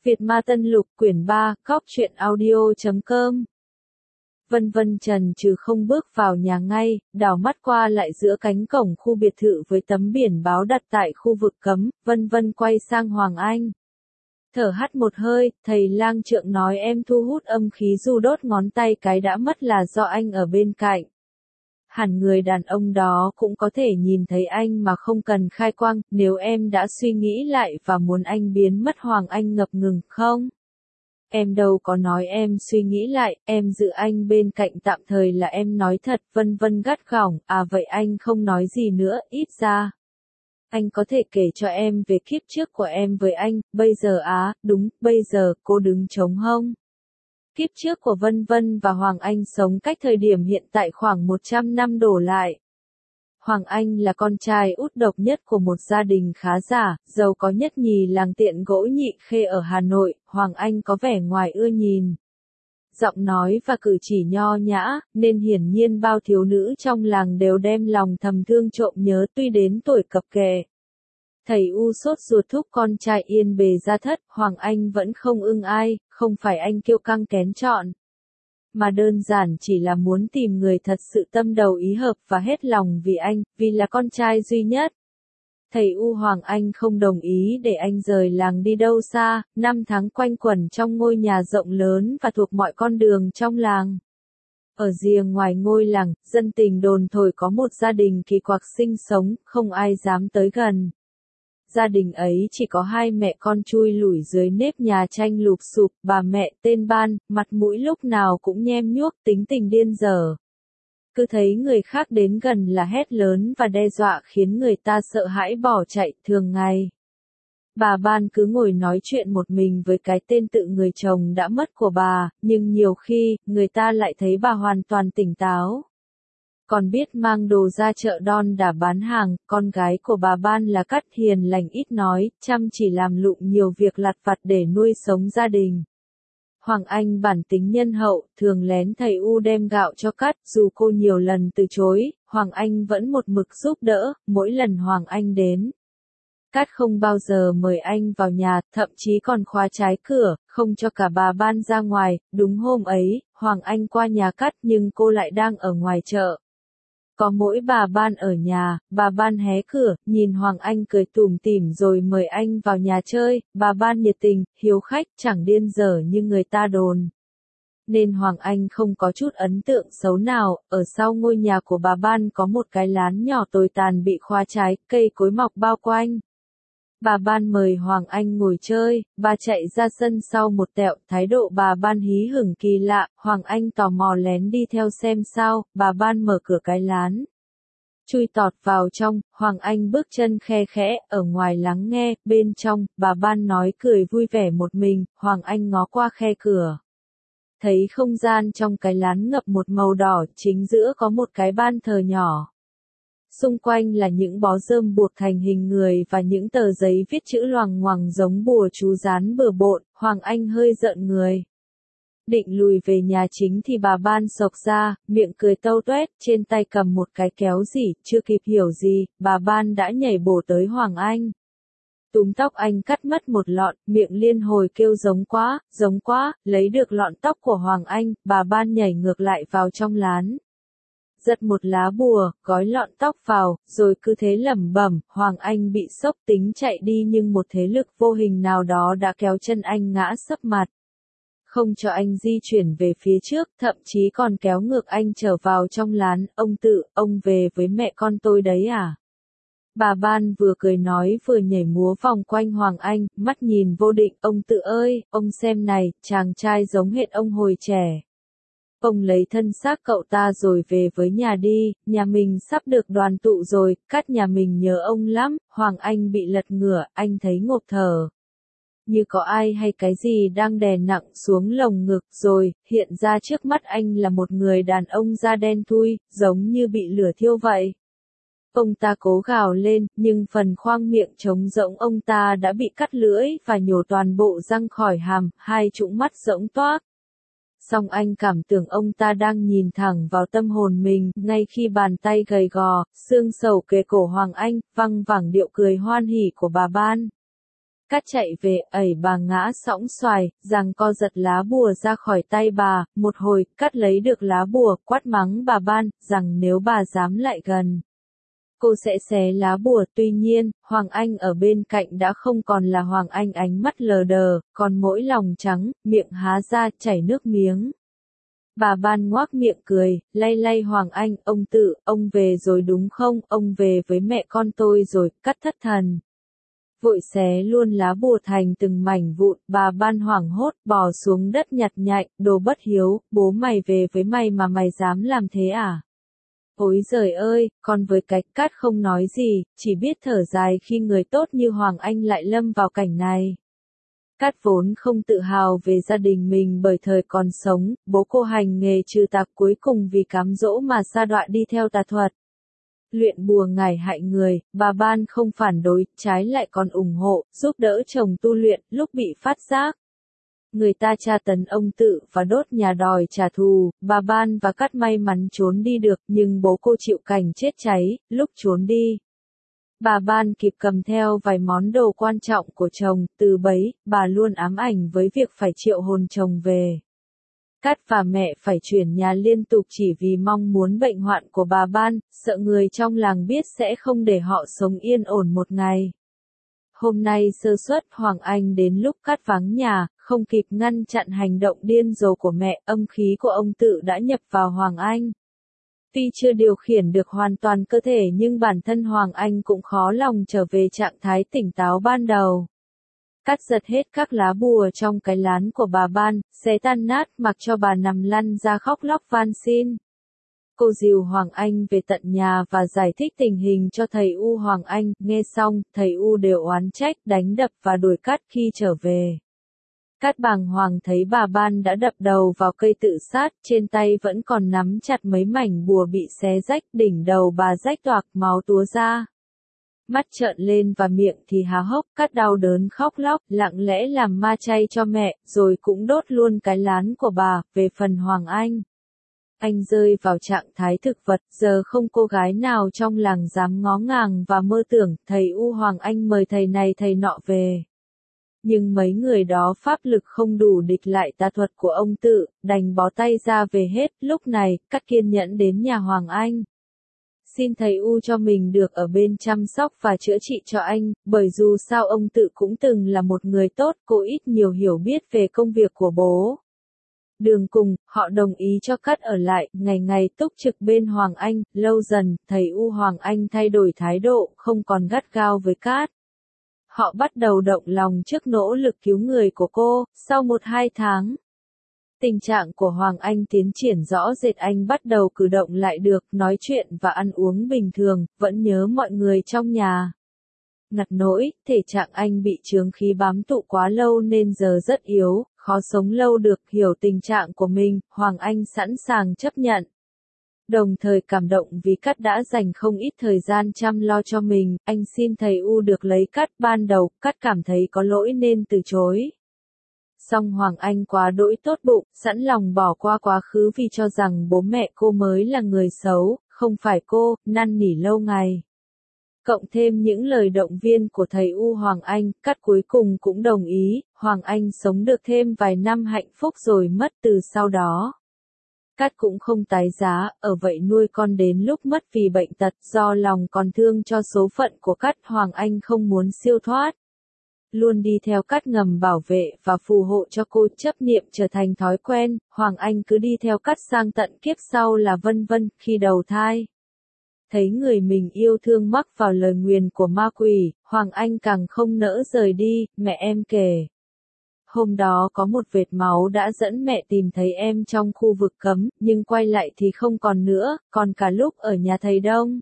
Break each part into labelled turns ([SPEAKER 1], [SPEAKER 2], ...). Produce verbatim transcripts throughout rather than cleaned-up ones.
[SPEAKER 1] Việt Ma Tân Lục quyển ba, cóc truyện audio chấm com. Vân Vân trần trừ không bước vào nhà ngay, đảo mắt qua lại giữa cánh cổng khu biệt thự với tấm biển báo đặt tại khu vực cấm, Vân Vân quay sang Hoàng Anh. Thở hắt một hơi, thầy lang trượng nói em thu hút âm khí dù đốt ngón tay cái đã mất là do anh ở bên cạnh. Hẳn người đàn ông đó cũng có thể nhìn thấy anh mà không cần khai quang, nếu em đã suy nghĩ lại và muốn anh biến mất. Hoàng Anh ngập ngừng, không? Em đâu có nói em suy nghĩ lại, em giữ anh bên cạnh tạm thời là em nói thật. Vân Vân gắt gỏng, à vậy anh không nói gì nữa, ít ra anh có thể kể cho em về kiếp trước của em với anh, bây giờ á, đúng, bây giờ, cô đứng trống hông. Kiếp trước của Vân Vân và Hoàng Anh sống cách thời điểm hiện tại khoảng một trăm năm đổ lại. Hoàng Anh là con trai út độc nhất của một gia đình khá giả, giàu có nhất nhì làng Tiện Gỗ Nhị Khê ở Hà Nội. Hoàng Anh có vẻ ngoài ưa nhìn, giọng nói và cử chỉ nho nhã, nên hiển nhiên bao thiếu nữ trong làng đều đem lòng thầm thương trộm nhớ. Tuy đến tuổi cập kè, thầy U sốt ruột thúc con trai yên bề gia thất, Hoàng Anh vẫn không ưng ai, không phải anh kiêu căng kén chọn, mà đơn giản chỉ là muốn tìm người thật sự tâm đầu ý hợp và hết lòng vì anh, vì là con trai duy nhất. Thầy U Hoàng Anh không đồng ý để anh rời làng đi đâu xa, năm tháng quanh quẩn trong ngôi nhà rộng lớn và thuộc mọi con đường trong làng. Ở rìa ngoài ngôi làng, dân tình đồn thổi có một gia đình kỳ quặc sinh sống, không ai dám tới gần. Gia đình ấy chỉ có hai mẹ con chui lủi dưới nếp nhà tranh lụp xụp, bà mẹ tên Ban, mặt mũi lúc nào cũng nhem nhuốc, tính tình điên dở. Cứ thấy người khác đến gần là hét lớn và đe dọa khiến người ta sợ hãi bỏ chạy. Thường ngày, bà Ban cứ ngồi nói chuyện một mình với cái tên tự người chồng đã mất của bà, nhưng nhiều khi, người ta lại thấy bà hoàn toàn tỉnh táo, còn biết mang đồ ra chợ đon đả bán hàng. Con gái của bà Ban là Cát hiền lành ít nói, chăm chỉ làm lụng nhiều việc lặt vặt để nuôi sống gia đình. Hoàng Anh bản tính nhân hậu, thường lén thầy U đem gạo cho Cát, dù cô nhiều lần từ chối, Hoàng Anh vẫn một mực giúp đỡ. Mỗi lần Hoàng Anh đến, Cát không bao giờ mời anh vào nhà, thậm chí còn khóa trái cửa, không cho cả bà Ban ra ngoài. Đúng hôm ấy, Hoàng Anh qua nhà Cát nhưng cô lại đang ở ngoài chợ. Có mỗi bà Ban ở nhà, bà Ban hé cửa, nhìn Hoàng Anh cười tủm tỉm rồi mời anh vào nhà chơi. Bà Ban nhiệt tình, hiếu khách, chẳng điên dở như người ta đồn, nên Hoàng Anh không có chút ấn tượng xấu nào. Ở sau ngôi nhà của bà Ban có một cái lán nhỏ tồi tàn bị khóa trái, cây cối mọc bao quanh. Bà Ban mời Hoàng Anh ngồi chơi, bà chạy ra sân sau một tẹo, thái độ bà Ban hí hửng kỳ lạ. Hoàng Anh tò mò lén đi theo xem sao. Bà Ban mở cửa cái lán, chui tọt vào trong. Hoàng Anh bước chân khe khẽ, ở ngoài lắng nghe. Bên trong, bà Ban nói cười vui vẻ một mình. Hoàng Anh ngó qua khe cửa, thấy không gian trong cái lán ngập một màu đỏ, chính giữa có một cái ban thờ nhỏ. Xung quanh là những bó rơm buộc thành hình người và những tờ giấy viết chữ loằng ngoằng giống bùa chú dán bừa bộn. Hoàng Anh hơi rợn người, định lùi về nhà chính thì bà Ban xộc ra, miệng cười tâu toét, trên tay cầm một cái kéo gì. Chưa kịp hiểu gì, bà Ban đã nhảy bổ tới Hoàng Anh, túm tóc anh cắt mất một lọn, miệng liên hồi kêu giống quá, giống quá. Lấy được lọn tóc của Hoàng Anh, bà Ban nhảy ngược lại vào trong lán, giật một lá bùa, gói lọn tóc vào, rồi cứ thế lẩm bẩm. Hoàng Anh bị sốc, tính chạy đi nhưng một thế lực vô hình nào đó đã kéo chân anh ngã sấp mặt, không cho anh di chuyển về phía trước, thậm chí còn kéo ngược anh trở vào trong lán. Ông Tự, ông về với mẹ con tôi đấy à? Bà Ban vừa cười nói vừa nhảy múa vòng quanh Hoàng Anh, mắt nhìn vô định. Ông Tự ơi, ông xem này, chàng trai giống hệt ông hồi trẻ. Ông lấy thân xác cậu ta rồi về với nhà đi, nhà mình sắp được đoàn tụ rồi. Cát nhà mình nhớ ông lắm. Hoàng Anh bị lật ngửa, anh thấy ngộp thở, như có ai hay cái gì đang đè nặng xuống lồng ngực. Rồi, hiện ra trước mắt anh là một người đàn ông da đen thui, giống như bị lửa thiêu vậy. Ông ta cố gào lên, nhưng phần khoang miệng trống rỗng ông ta đã bị cắt lưỡi và nhổ toàn bộ răng khỏi hàm, hai trũng mắt rỗng toác. Song anh cảm tưởng ông ta đang nhìn thẳng vào tâm hồn mình. Ngay khi bàn tay gầy gò, xương sầu kề cổ Hoàng Anh, văng vẳng điệu cười hoan hỉ của bà Ban, Cát chạy về, ẩy bà ngã sõng xoài, giằng co giật lá bùa ra khỏi tay bà, một hồi, Cát lấy được lá bùa, quát mắng bà Ban, rằng nếu bà dám lại gần, cô sẽ xé lá bùa. Tuy nhiên, Hoàng Anh ở bên cạnh đã không còn là Hoàng Anh ánh mắt lờ đờ, còn mỗi lòng trắng, miệng há ra, chảy nước miếng. Bà Ban ngoác miệng cười, lay lay Hoàng Anh, ông Tự, ông về rồi đúng không, ông về với mẹ con tôi rồi. Cát thất thần, vội xé luôn lá bùa thành từng mảnh vụn. Bà Ban hoảng hốt, bò xuống đất nhặt nhạnh, đồ bất hiếu, bố mày về với mày mà mày dám làm thế à? Ôi giời ơi, con với cái. Cát không nói gì, chỉ biết thở dài khi người tốt như Hoàng Anh lại lâm vào cảnh này. Cát vốn không tự hào về gia đình mình bởi thời còn sống, bố cô hành nghề trừ tà, cuối cùng vì cám dỗ mà sa đọa đi theo tà thuật. Luyện bùa ngải hại người, bà Ban không phản đối, trái lại còn ủng hộ, giúp đỡ chồng tu luyện. Lúc bị phát giác người ta tra tấn ông Tự và đốt nhà đòi trả thù, bà Ban và Cát may mắn trốn đi được, nhưng bố cô chịu cảnh chết cháy. Lúc trốn đi, bà Ban kịp cầm theo vài món đồ quan trọng của chồng, từ bấy, bà luôn ám ảnh với việc phải triệu hồn chồng về. Cát và mẹ phải chuyển nhà liên tục chỉ vì mong muốn bệnh hoạn của bà Ban, sợ người trong làng biết sẽ không để họ sống yên ổn một ngày. Hôm nay sơ suất Hoàng Anh đến lúc Cát vắng nhà, không kịp ngăn chặn hành động điên rồ của mẹ, âm khí của ông Tự đã nhập vào Hoàng Anh. Tuy chưa điều khiển được hoàn toàn cơ thể nhưng bản thân Hoàng Anh cũng khó lòng trở về trạng thái tỉnh táo ban đầu. Cát giật hết các lá bùa trong cái lán của bà Ban, xé tan nát, mặc cho bà nằm lăn ra khóc lóc van xin. Cô dìu Hoàng Anh về tận nhà và giải thích tình hình cho thầy U. Hoàng Anh nghe xong, thầy U đều oán trách, đánh đập và đuổi Cát khi trở về. Cát bàng hoàng thấy bà Ban đã đập đầu vào cây tự sát, trên tay vẫn còn nắm chặt mấy mảnh bùa bị xé rách, đỉnh đầu bà rách toạc, máu túa ra. Mắt trợn lên và miệng thì há hốc. Cát đau đớn khóc lóc, lặng lẽ làm ma chay cho mẹ, rồi cũng đốt luôn cái lán của bà. Về phần Hoàng Anh, anh rơi vào trạng thái thực vật, giờ không cô gái nào trong làng dám ngó ngàng và mơ tưởng. Thầy U. Hoàng Anh mời thầy này thầy nọ về. Nhưng mấy người đó pháp lực không đủ địch lại tà thuật của ông Tự, đành bó tay ra về hết. Lúc này, Cát kiên nhẫn đến nhà Hoàng Anh, xin thầy U cho mình được ở bên chăm sóc và chữa trị cho anh, bởi dù sao ông Tự cũng từng là một người tốt, cô ít nhiều hiểu biết về công việc của bố. Đường cùng, họ đồng ý cho Cát ở lại, ngày ngày túc trực bên Hoàng Anh. Lâu dần, thầy U. Hoàng Anh thay đổi thái độ, không còn gắt gao với Cát. Họ bắt đầu động lòng trước nỗ lực cứu người của cô. Sau một hai tháng, tình trạng của Hoàng Anh tiến triển rõ rệt, anh bắt đầu cử động lại được, nói chuyện và ăn uống bình thường, vẫn nhớ mọi người trong nhà. Ngặt nỗi, thể trạng anh bị chướng khí bám tụ quá lâu nên giờ rất yếu, khó sống lâu được. Hiểu tình trạng của mình, Hoàng Anh sẵn sàng chấp nhận. Đồng thời cảm động vì Cát đã dành không ít thời gian chăm lo cho mình. Anh xin thầy U được lấy Cát. Ban đầu, Cát cảm thấy có lỗi nên từ chối. Song Hoàng Anh quá đỗi tốt bụng, sẵn lòng bỏ qua quá khứ vì cho rằng bố mẹ cô mới là người xấu, không phải cô. Năn nỉ lâu ngày, cộng thêm những lời động viên của thầy U. Hoàng Anh, Cát cuối cùng cũng đồng ý. Hoàng Anh sống được thêm vài năm hạnh phúc rồi mất. Từ sau đó, Cát cũng không tái giá, ở vậy nuôi con đến lúc mất vì bệnh tật. Do lòng còn thương cho số phận của Cát, Hoàng Anh không muốn siêu thoát, luôn đi theo Cát ngầm bảo vệ và phù hộ cho cô. Chấp niệm trở thành thói quen, Hoàng Anh cứ đi theo Cát sang tận kiếp sau là vân vân. Khi đầu thai, thấy người mình yêu thương mắc vào lời nguyền của ma quỷ, Hoàng Anh càng không nỡ rời đi. Mẹ em kể, hôm đó có một vệt máu đã dẫn mẹ tìm thấy em trong khu vực cấm, nhưng quay lại thì không còn nữa, còn cả lúc ở nhà thầy Đông.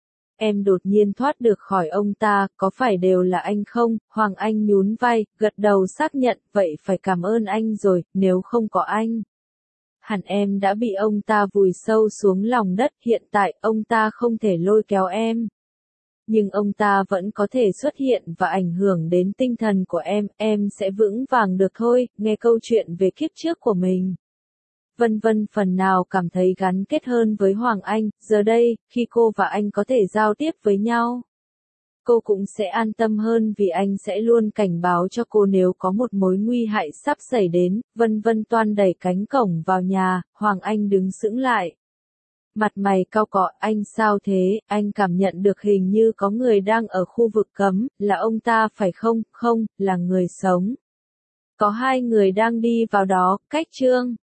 [SPEAKER 1] Em đột nhiên thoát được khỏi ông ta, có phải đều là anh không? Hoàng Anh nhún vai, gật đầu xác nhận, vậy phải cảm ơn anh rồi, nếu không có anh, hẳn em đã bị ông ta vùi sâu xuống lòng đất. Hiện tại, ông ta không thể lôi kéo em, nhưng ông ta vẫn có thể xuất hiện và ảnh hưởng đến tinh thần của em, em sẽ vững vàng được thôi. Nghe câu chuyện về kiếp trước của mình, vân vân, phần nào cảm thấy gắn kết hơn với Hoàng Anh. Giờ đây, khi cô và anh có thể giao tiếp với nhau, cô cũng sẽ an tâm hơn vì anh sẽ luôn cảnh báo cho cô nếu có một mối nguy hại sắp xảy đến. Vân Vân toan đẩy cánh cổng vào nhà, Hoàng Anh đứng sững lại. Mặt mày cau cọ, anh sao thế, anh cảm nhận được hình như có người đang ở khu vực cấm, là ông ta phải không, không, là người sống. Có hai người đang đi vào đó, cách Trương